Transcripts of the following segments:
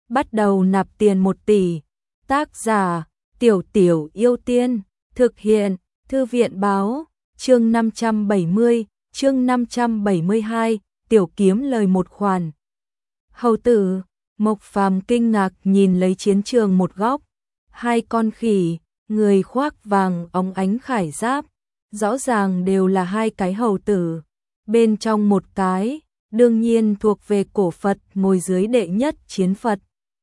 bắt đầu nạp tiền 1 tỷ. Tác giả, Tiểu Tiểu Yêu Tiên, thực hiện, Thư viện báo, chương 570, chương 572, tiểu kiếm lời một khoản. Hầu tử, Mộc Phàm kinh ngạc nhìn lấy chiến trường một góc, hai con khỉ, người khoác vàng óng ánh khải giáp, rõ ràng đều là hai cái hầu tử, bên trong một cái, đương nhiên thuộc về cổ Phật ngồi dưới đệ nhất chiến Phật.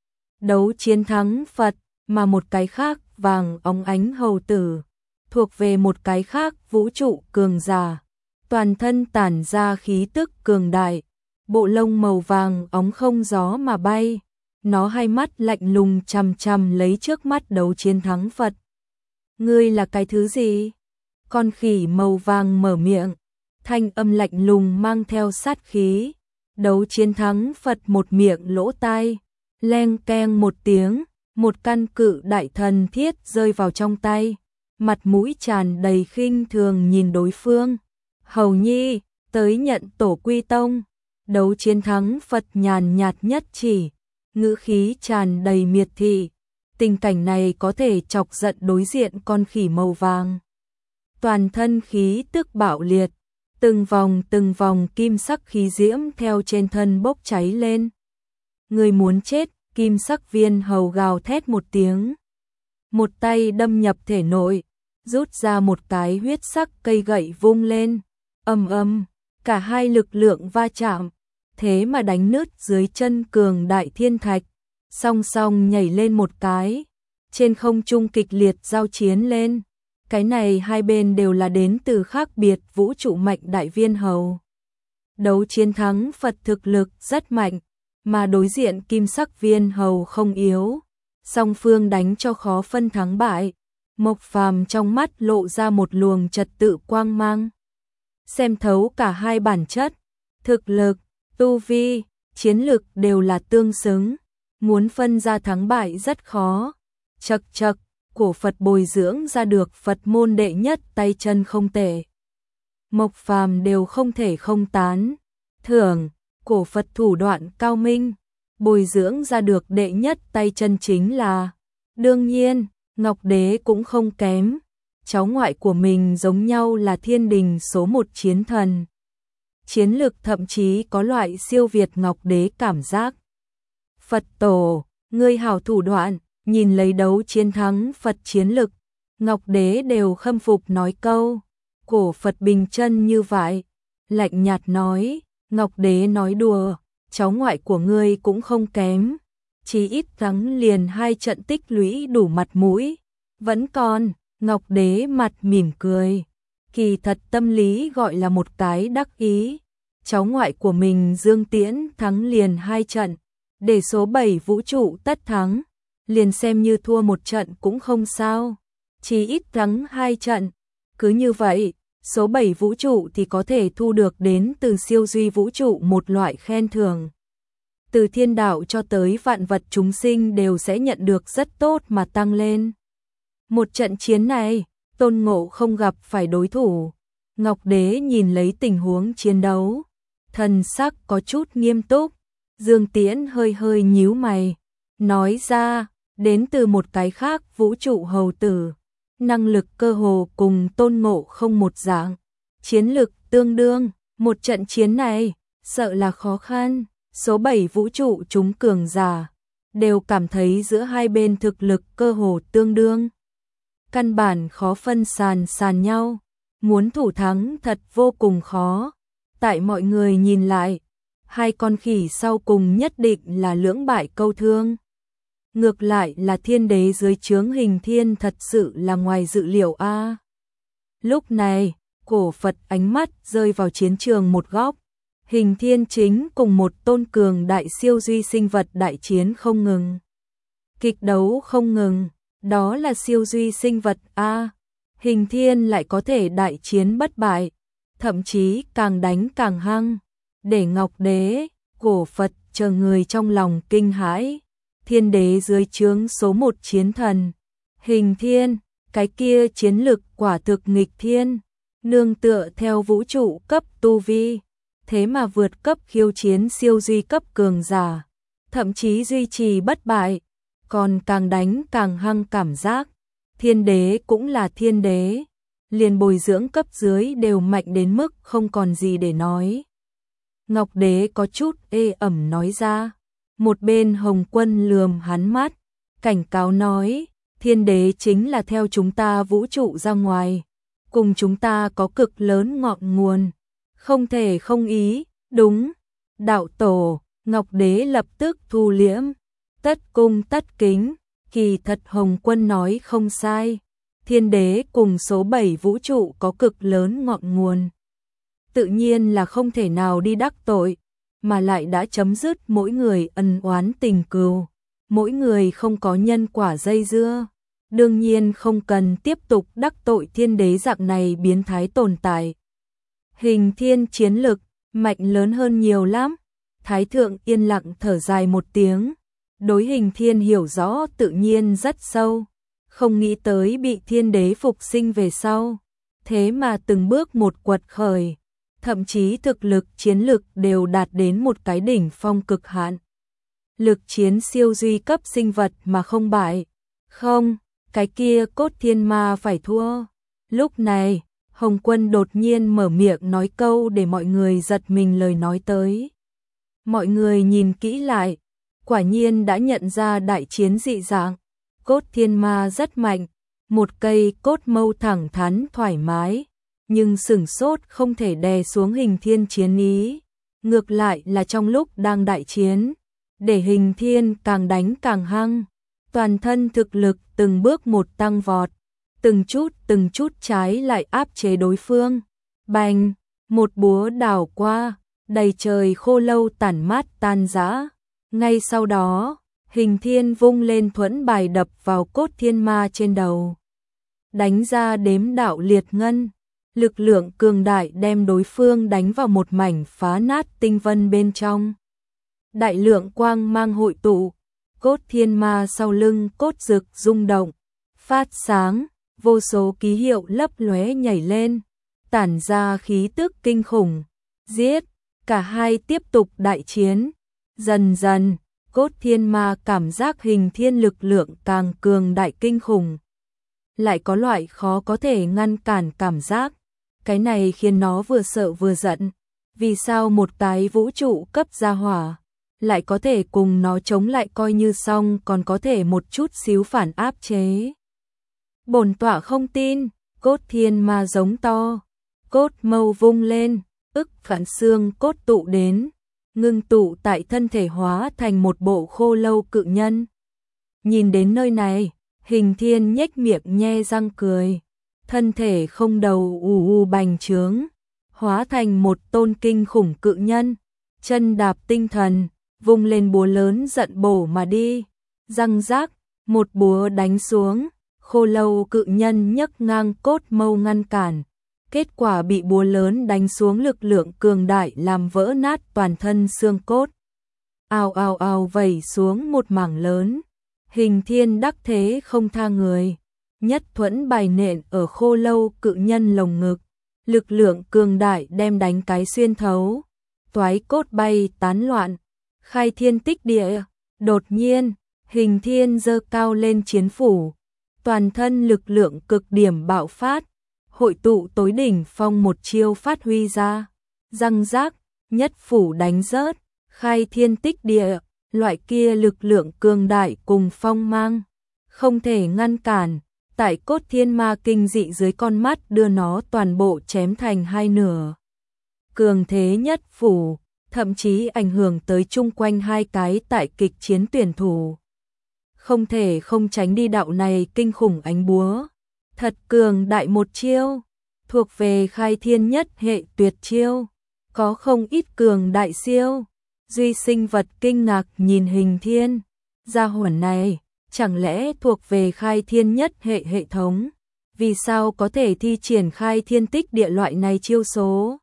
Đấu chiến thắng Phật, mà một cái khác vàng óng ánh hầu tử, thuộc về một cái khác vũ trụ cường giả, toàn thân tản ra khí tức cường đại, bộ lông màu vàng óng không gió mà bay, nó hai mắt lạnh lùng chằm chằm lấy trước mắt đấu chiến thắng Phật. Ngươi là cái thứ gì? Con khỉ màu vàng mở miệng, thanh âm lạnh lùng mang theo sát khí. Đấu chiến thắng Phật một miệng lỗ tai, leng keng một tiếng, một căn cự đại thần thiết rơi vào trong tay, mặt mũi tràn đầy khinh thường nhìn đối phương. Hầu nhi, tới nhận tổ quy tông. Đấu chiến thắng Phật nhàn nhạt nhất chỉ, ngữ khí tràn đầy miệt thị. Tình cảnh này có thể chọc giận đối diện con khỉ màu vàng. Toàn thân khí tức bạo liệt, từng vòng kim sắc khí diễm theo trên thân bốc cháy lên. Người muốn chết, kim sắc viên hầu gào thét một tiếng. Một tay đâm nhập thể nội, rút ra một cái huyết sắc cây gậy vung lên. Ầm, cả hai lực lượng va chạm, thế mà đánh nứt dưới chân cường đại thiên thạch, song song nhảy lên một cái, trên không trung kịch liệt giao chiến lên. Cái này hai bên đều là đến từ khác biệt vũ trụ mạnh đại viên hầu. Đấu chiến thắng Phật thực lực rất mạnh, mà đối diện kim sắc viên hầu không yếu, song phương đánh cho khó phân thắng bại. Mộc Phàm trong mắt lộ ra một luồng trật tự quang mang, xem thấu cả hai bản chất, thực lực, tu vi, chiến lực đều là tương xứng, muốn phân ra thắng bại rất khó. Chậc chậc, cổ Phật bồi dưỡng ra được Phật môn đệ nhất tay chân không tệ. Mộc Phàm đều không thể không tán thưởng, cổ Phật thủ đoạn cao minh, bồi dưỡng ra được đệ nhất tay chân chính là. Đương nhiên, Ngọc Đế cũng không kém, cháu ngoại của mình giống nhau là thiên đình số 1 chiến thần. Chiến lực thậm chí có loại siêu việt Ngọc Đế cảm giác. Phật tổ, ngươi hảo thủ đoạn, nhìn lấy đấu chiến thắng Phật chiến lực, Ngọc Đế đều khâm phục nói câu. Cổ Phật bình chân như vậy, lạnh nhạt nói, Ngọc Đế nói đùa, cháu ngoại của ngươi cũng không kém, chỉ ít thắng liền 2 trận tích lũy đủ mặt mũi. Vẫn còn, Ngọc Đế mặt mỉm cười, kỳ thật tâm lý gọi là một cái đắc ý. Cháu ngoại của mình Dương Tiễn thắng liền 2 trận, để số 7 vũ trụ tất thắng, liền xem như thua 1 trận cũng không sao, chỉ ít thắng 2 trận. Cứ như vậy, số 7 vũ trụ thì có thể thu được đến từ siêu duy vũ trụ một loại khen thưởng. Từ thiên đạo cho tới vạn vật chúng sinh đều sẽ nhận được rất tốt mà tăng lên. Một trận chiến này, Tôn Ngộ không gặp phải đối thủ. Ngọc Đế nhìn lấy tình huống chiến đấu, thần sắc có chút nghiêm túc. Dương Tiễn hơi nhíu mày, nói ra, đến từ một cái khác vũ trụ hầu tử, năng lực cơ hồ cùng Tôn Ngộ không một dạng, chiến lực tương đương, một trận chiến này, sợ là khó khăn. Số 7 vũ trụ chúng cường giả, đều cảm thấy giữa hai bên thực lực cơ hồ tương đương. Căn bản khó phân sàn nhau, muốn thủ thắng thật vô cùng khó. Tại mọi người nhìn lại, hai con khỉ sau cùng nhất định là lưỡng bại câu thương. Ngược lại là thiên đế dưới trướng Hình Thiên thật sự là ngoài dự liệu a. Lúc này, cổ Phật ánh mắt rơi vào chiến trường một góc. Hình Thiên chính cùng một tôn cường đại siêu duy sinh vật đại chiến không ngừng. Kịch đấu không ngừng, đó là siêu duy sinh vật a. Hình Thiên lại có thể đại chiến bất bại, thậm chí càng đánh càng hăng, để Ngọc Đế, cổ Phật chờ người trong lòng kinh hãi. Thiên đế dưới trướng số 1 chiến thần, Hình Thiên, cái kia chiến lực quả thực nghịch thiên, nương tựa theo vũ trụ cấp tu vi, thế mà vượt cấp khiêu chiến siêu duy cấp cường giả, thậm chí duy trì bất bại, còn càng đánh càng hăng cảm giác. Thiên đế cũng là thiên đế, liền bồi dưỡng cấp dưới đều mạnh đến mức không còn gì để nói. Ngọc đế có chút ê ẩm nói ra, một bên Hồng Quân lườm hắn mắt, cảnh cáo nói, thiên đế chính là theo chúng ta vũ trụ ra ngoài, cùng chúng ta có cực lớn ngọn nguồn, không thể không ý, đúng, đạo tổ, Ngọc đế lập tức thu liễm, tất cung tất kính, kỳ thật Hồng Quân nói không sai, thiên đế cùng số 7 vũ trụ có cực lớn ngọn nguồn. Tự nhiên là không thể nào đi đắc tội, mà lại đã chấm dứt mỗi người ân oán tình cừu, mỗi người không có nhân quả dây dưa, đương nhiên không cần tiếp tục đắc tội thiên đế dạng này biến thái tồn tại. Hình thiên chiến lực, mạnh lớn hơn nhiều lắm, Thái thượng yên lặng thở dài một tiếng, đối hình thiên hiểu rõ tự nhiên rất sâu, không nghĩ tới bị thiên đế phục sinh về sau, thế mà từng bước một quật khởi. Thậm chí thực lực chiến lực đều đạt đến một cái đỉnh phong cực hạn. Lực chiến siêu duy cấp sinh vật mà không bại. Không, cái kia cốt thiên ma phải thua. Lúc này, Hồng Quân đột nhiên mở miệng nói câu để mọi người giật mình lời nói tới. Mọi người nhìn kỹ lại, quả nhiên đã nhận ra đại chiến dị dạng. Cốt thiên ma rất mạnh, một cây cốt mâu thẳng thắn thoải mái. Nhưng sửng sốt không thể đè xuống hình thiên chiến ý, ngược lại là trong lúc đang đại chiến, để hình thiên càng đánh càng hăng, toàn thân thực lực từng bước một tăng vọt, từng chút trái lại áp chế đối phương. Bành, một búa đảo qua, đầy trời khô lâu tản mát tan rã. Ngay sau đó, hình thiên vung lên thuẫn bài đập vào cốt thiên ma trên đầu, đánh ra đếm đạo liệt ngân. Lực lượng cường đại đem đối phương đánh vào một mảnh phá nát tinh vân bên trong. Đại lượng quang mang hội tụ, cốt thiên ma sau lưng cốt rực rung động, phát sáng, vô số ký hiệu lấp lóe nhảy lên, tản ra khí tức kinh khủng. Giết, cả hai tiếp tục đại chiến. Dần dần, cốt thiên ma cảm giác hình thiên lực lượng càng cường đại kinh khủng. Lại có loại khó có thể ngăn cản cảm giác. Cái này khiến nó vừa sợ vừa giận, vì sao một cái vũ trụ cấp gia hỏa lại có thể cùng nó chống lại, coi như xong còn có thể một chút xíu phản áp chế. Bổn tọa không tin, cốt thiên ma giống to, cốt mâu vung lên, ức vạn xương cốt tụ đến, ngưng tụ tại thân thể hóa thành một bộ khô lâu cự nhân. Nhìn đến nơi này, hình thiên nhếch miệng nhe răng cười. Thân thể không đầu bành trướng, hóa thành một tôn kinh khủng cự nhân, chân đạp tinh thần, vung lên búa lớn giận bổ mà đi, răng rác, một búa đánh xuống, khô lâu cự nhân nhấc ngang cốt mâu ngăn cản, kết quả bị búa lớn đánh xuống lực lượng cường đại làm vỡ nát toàn thân xương cốt, ào ào ào vẩy xuống một mảng lớn, hình thiên đắc thế không tha người. Nhất thuẫn bài nện ở khô lâu cự nhân lồng ngực, lực lượng cường đại đem đánh cái xuyên thấu, toái cốt bay tán loạn, khai thiên tích địa. Đột nhiên, hình thiên giơ cao lên chiến phủ, toàn thân lực lượng cực điểm bạo phát, hội tụ tối đỉnh phong một chiêu phát huy ra, răng rác, nhất phủ đánh rớt, khai thiên tích địa, loại kia lực lượng cường đại cùng phong mang, không thể ngăn cản. Tại cốt thiên ma kinh dị dưới con mắt đưa nó toàn bộ chém thành hai nửa. Cường thế nhất phủ, thậm chí ảnh hưởng tới chung quanh hai cái tại kịch chiến tuyển thủ. Không thể không tránh đi đạo này kinh khủng ánh búa. Thật cường đại một chiêu, thuộc về khai thiên nhất hệ tuyệt chiêu. Có không ít cường đại siêu. Duy sinh vật kinh ngạc nhìn hình thiên. Gia hỏa này chẳng lẽ thuộc về khai thiên nhất hệ hệ thống? Vì sao có thể thi triển khai thiên tích địa loại này chiêu số?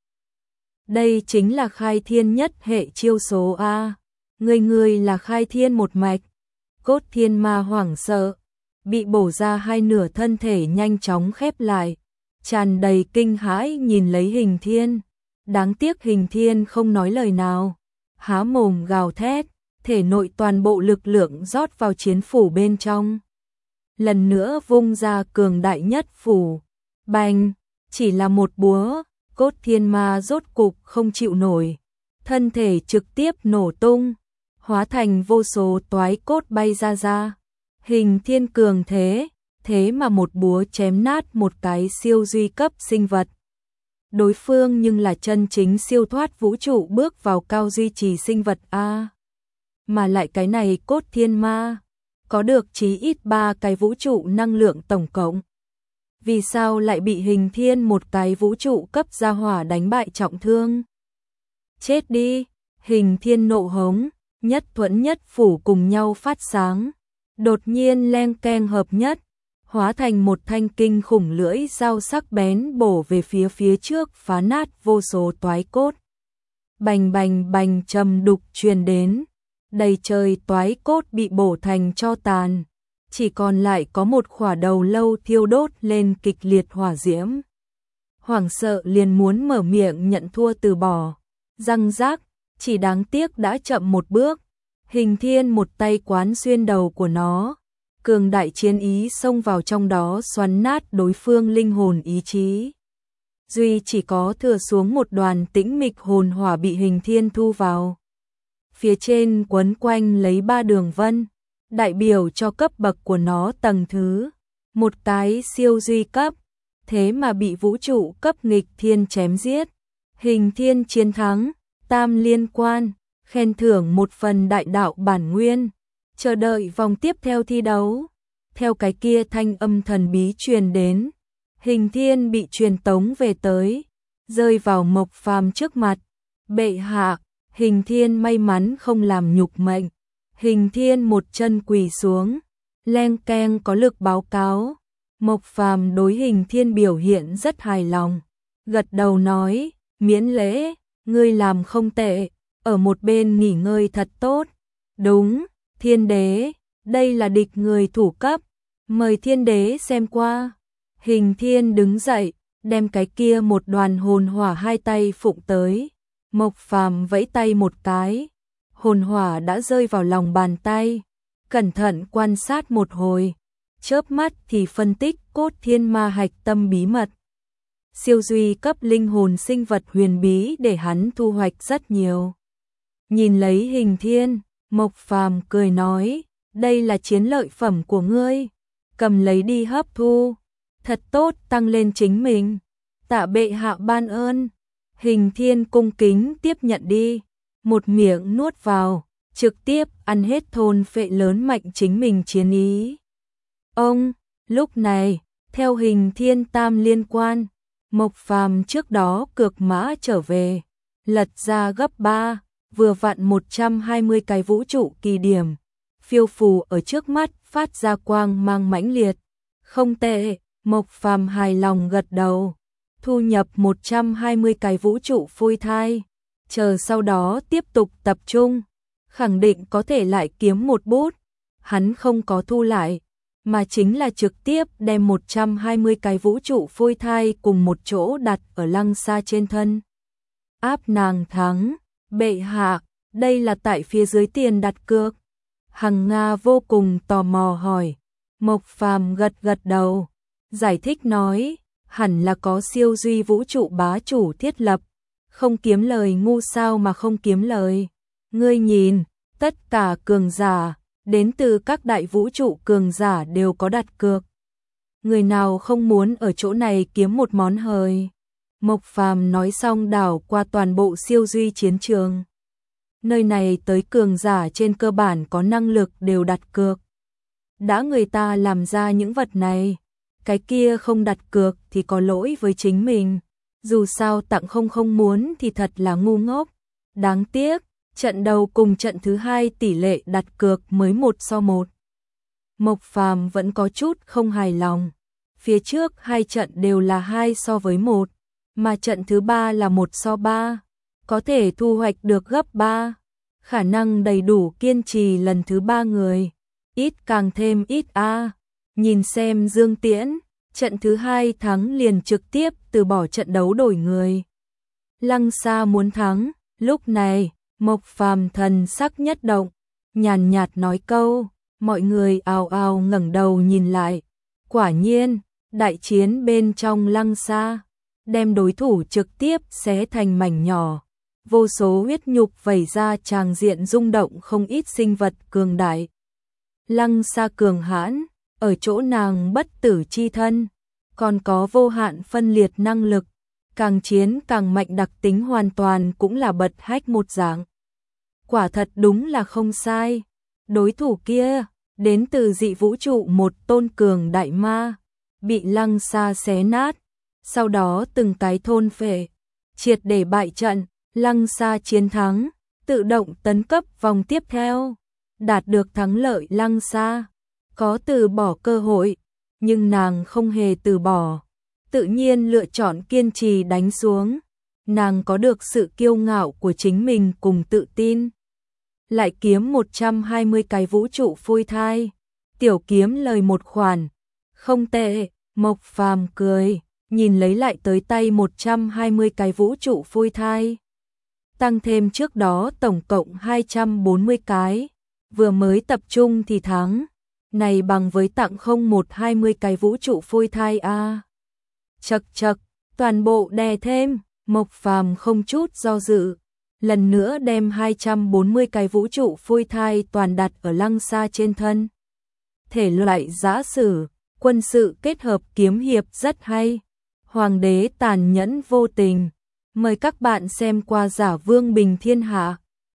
Đây chính là khai thiên nhất hệ chiêu số A. Người là khai thiên một mạch. Cốt thiên ma hoảng sợ, bị bổ ra hai nửa thân thể nhanh chóng khép lại, tràn đầy kinh hãi nhìn lấy hình thiên. Đáng tiếc hình thiên không nói lời nào, há mồm gào thét, thể nội toàn bộ lực lượng rót vào chiến phủ bên trong. Lần nữa vung ra cường đại nhất phủ. Bành, chỉ là một búa, cốt thiên ma rốt cục không chịu nổi. Thân thể trực tiếp nổ tung, hóa thành vô số toái cốt bay ra. Hình thiên cường thế mà một búa chém nát một cái siêu duy cấp sinh vật. Đối phương nhưng là chân chính siêu thoát vũ trụ bước vào cao duy trì sinh vật A. Mà lại cái này cốt thiên ma, có được chí ít 3 cái vũ trụ năng lượng tổng cộng. Vì sao lại bị hình thiên một cái vũ trụ cấp gia hỏa đánh bại trọng thương? Chết đi, hình thiên nộ hống, nhất thuẫn nhất phủ cùng nhau phát sáng. Đột nhiên leng keng hợp nhất, hóa thành một thanh kinh khủng lưỡi dao sắc bén bổ về phía trước phá nát vô số toái cốt. Bành bành bành trầm đục truyền đến, đầy trời toái cốt bị bổ thành tro tàn, chỉ còn lại có một khỏa đầu lâu thiêu đốt lên kịch liệt hỏa diễm. Hoảng sợ liền muốn mở miệng nhận thua từ bỏ, răng rác, chỉ đáng tiếc đã chậm một bước. Hình thiên một tay quán xuyên đầu của nó, cường đại chiến ý xông vào trong đó xoắn nát đối phương linh hồn ý chí. Duy chỉ có thừa xuống một đoàn tĩnh mịch hồn hỏa bị hình thiên thu vào. Phía trên quấn quanh lấy 3 đường vân, đại biểu cho cấp bậc của nó tầng thứ. Một cái siêu duy cấp, thế mà bị vũ trụ cấp nghịch thiên chém giết. Hình thiên chiến thắng, tam liên quan, khen thưởng 1 phần đại đạo bản nguyên. Chờ đợi vòng tiếp theo thi đấu. Theo cái kia thanh âm thần bí truyền đến, hình thiên bị truyền tống về tới, rơi vào Mộc Phàm trước mặt. Bệ hạ, hình thiên may mắn không làm nhục mệnh. Hình thiên một chân quỳ xuống, leng keng có lực báo cáo. Mộc Phàm đối hình thiên biểu hiện rất hài lòng, gật đầu nói, miễn lễ, ngươi làm không tệ, ở một bên nghỉ ngơi thật tốt. Đúng, thiên đế, đây là địch người thủ cấp, mời thiên đế xem qua. Hình thiên đứng dậy, đem cái kia một đoàn hồn hỏa 2 tay phụng tới. Mộc Phàm vẫy tay một cái, hồn hỏa đã rơi vào lòng bàn tay, cẩn thận quan sát một hồi, chớp mắt thì phân tích cốt thiên ma hạch tâm bí mật. Siêu duy cấp linh hồn sinh vật huyền bí để hắn thu hoạch rất nhiều. Nhìn lấy hình thiên, Mộc Phàm cười nói, đây là chiến lợi phẩm của ngươi, cầm lấy đi hấp thu, thật tốt tăng lên chính mình. Tạ bệ hạ ban ơn. Hình thiên cung kính tiếp nhận đi, một miệng nuốt vào, trực tiếp ăn hết thôn phệ lớn mạnh chính mình chiến ý. Ông, lúc này, theo hình thiên tam liên quan, Mộc Phàm trước đó cược mã trở về, lật ra gấp 3, vừa vặn 120 cái vũ trụ kỳ điểm, phiêu phù ở trước mắt phát ra quang mang mãnh liệt. Không tệ, Mộc Phàm hài lòng gật đầu. Thu nhập 120 cái vũ trụ phôi thai, chờ sau đó tiếp tục tập trung, khẳng định có thể lại kiếm một bút. Hắn không có thu lại, mà chính là trực tiếp đem 120 cái vũ trụ phôi thai cùng một chỗ đặt ở Lăng Sa trên thân. Áp nàng thắng, bệ hạ, đây là tại phía dưới tiền đặt cược. Hằng Nga vô cùng tò mò hỏi. Mộc Phàm gật gật đầu, giải thích nói, hẳn là có siêu duy vũ trụ bá chủ thiết lập, không kiếm lời ngu sao mà không kiếm lời. Ngươi nhìn, tất cả cường giả, đến từ các đại vũ trụ cường giả đều có đặt cược. Người nào không muốn ở chỗ này kiếm một món hời. Mộc Phàm nói xong đảo qua toàn bộ siêu duy chiến trường. Nơi này tới cường giả trên cơ bản có năng lực đều đặt cược. Đã người ta làm ra những vật này, cái kia không đặt cược thì có lỗi với chính mình. Dù sao tặng không muốn thì thật là ngu ngốc. Đáng tiếc, trận đầu cùng trận thứ 2 tỷ lệ đặt cược mới 1:1. Mộc Phàm vẫn có chút không hài lòng. Phía trước 2 trận đều là 2:1, mà trận thứ 3 là 1:3, có thể thu hoạch được gấp 3. Khả năng đầy đủ kiên trì lần thứ 3 người, ít càng thêm ít a. Nhìn xem Dương Tiễn, trận thứ 2 thắng liền trực tiếp từ bỏ trận đấu đổi người. Lăng Sa muốn thắng, lúc này, Mộc Phàm thần sắc nhất động, nhàn nhạt nói câu, mọi người ào ào ngẩng đầu nhìn lại. Quả nhiên, đại chiến bên trong Lăng Sa, đem đối thủ trực tiếp xé thành mảnh nhỏ. Vô số huyết nhục vẩy ra, tràng diện rung động, không ít sinh vật cường đại. Lăng Sa cường hãn, ở chỗ nàng bất tử chi thân, còn có vô hạn phân liệt năng lực, càng chiến càng mạnh, đặc tính hoàn toàn cũng là bật hách một dạng. Quả thật đúng là không sai. Đối thủ kia, đến từ dị vũ trụ, một tôn cường đại ma, bị Lăng Sa xé nát, sau đó từng cái thôn phệ, triệt để bại trận. Lăng Sa chiến thắng, tự động tấn cấp vòng tiếp theo, đạt được thắng lợi. Lăng Sa có từ bỏ cơ hội, nhưng nàng không hề từ bỏ, tự nhiên lựa chọn kiên trì đánh xuống. Nàng có được sự kiêu ngạo của chính mình cùng tự tin. Lại kiếm 120 cái vũ trụ phôi thai, tiểu kiếm lời một khoản, không tệ. Mộc Phàm cười, nhìn lấy lại tới tay 120 cái vũ trụ phôi thai, tăng thêm trước đó tổng cộng 240 cái, vừa mới tập trung thì thắng, này bằng với tặng không 120 cái vũ trụ phôi thai a. Chậc chậc, toàn bộ đè thêm. Mộc Phàm không chút do dự, lần nữa đem 240 cái vũ trụ phôi thai toàn đặt ở Lăng Sa trên thân. Thể loại giã sử, quân sự kết hợp kiếm hiệp rất hay. Hoàng đế tàn nhẫn vô tình. Mời các bạn xem qua Giả Vương Bình Thiên Hạ.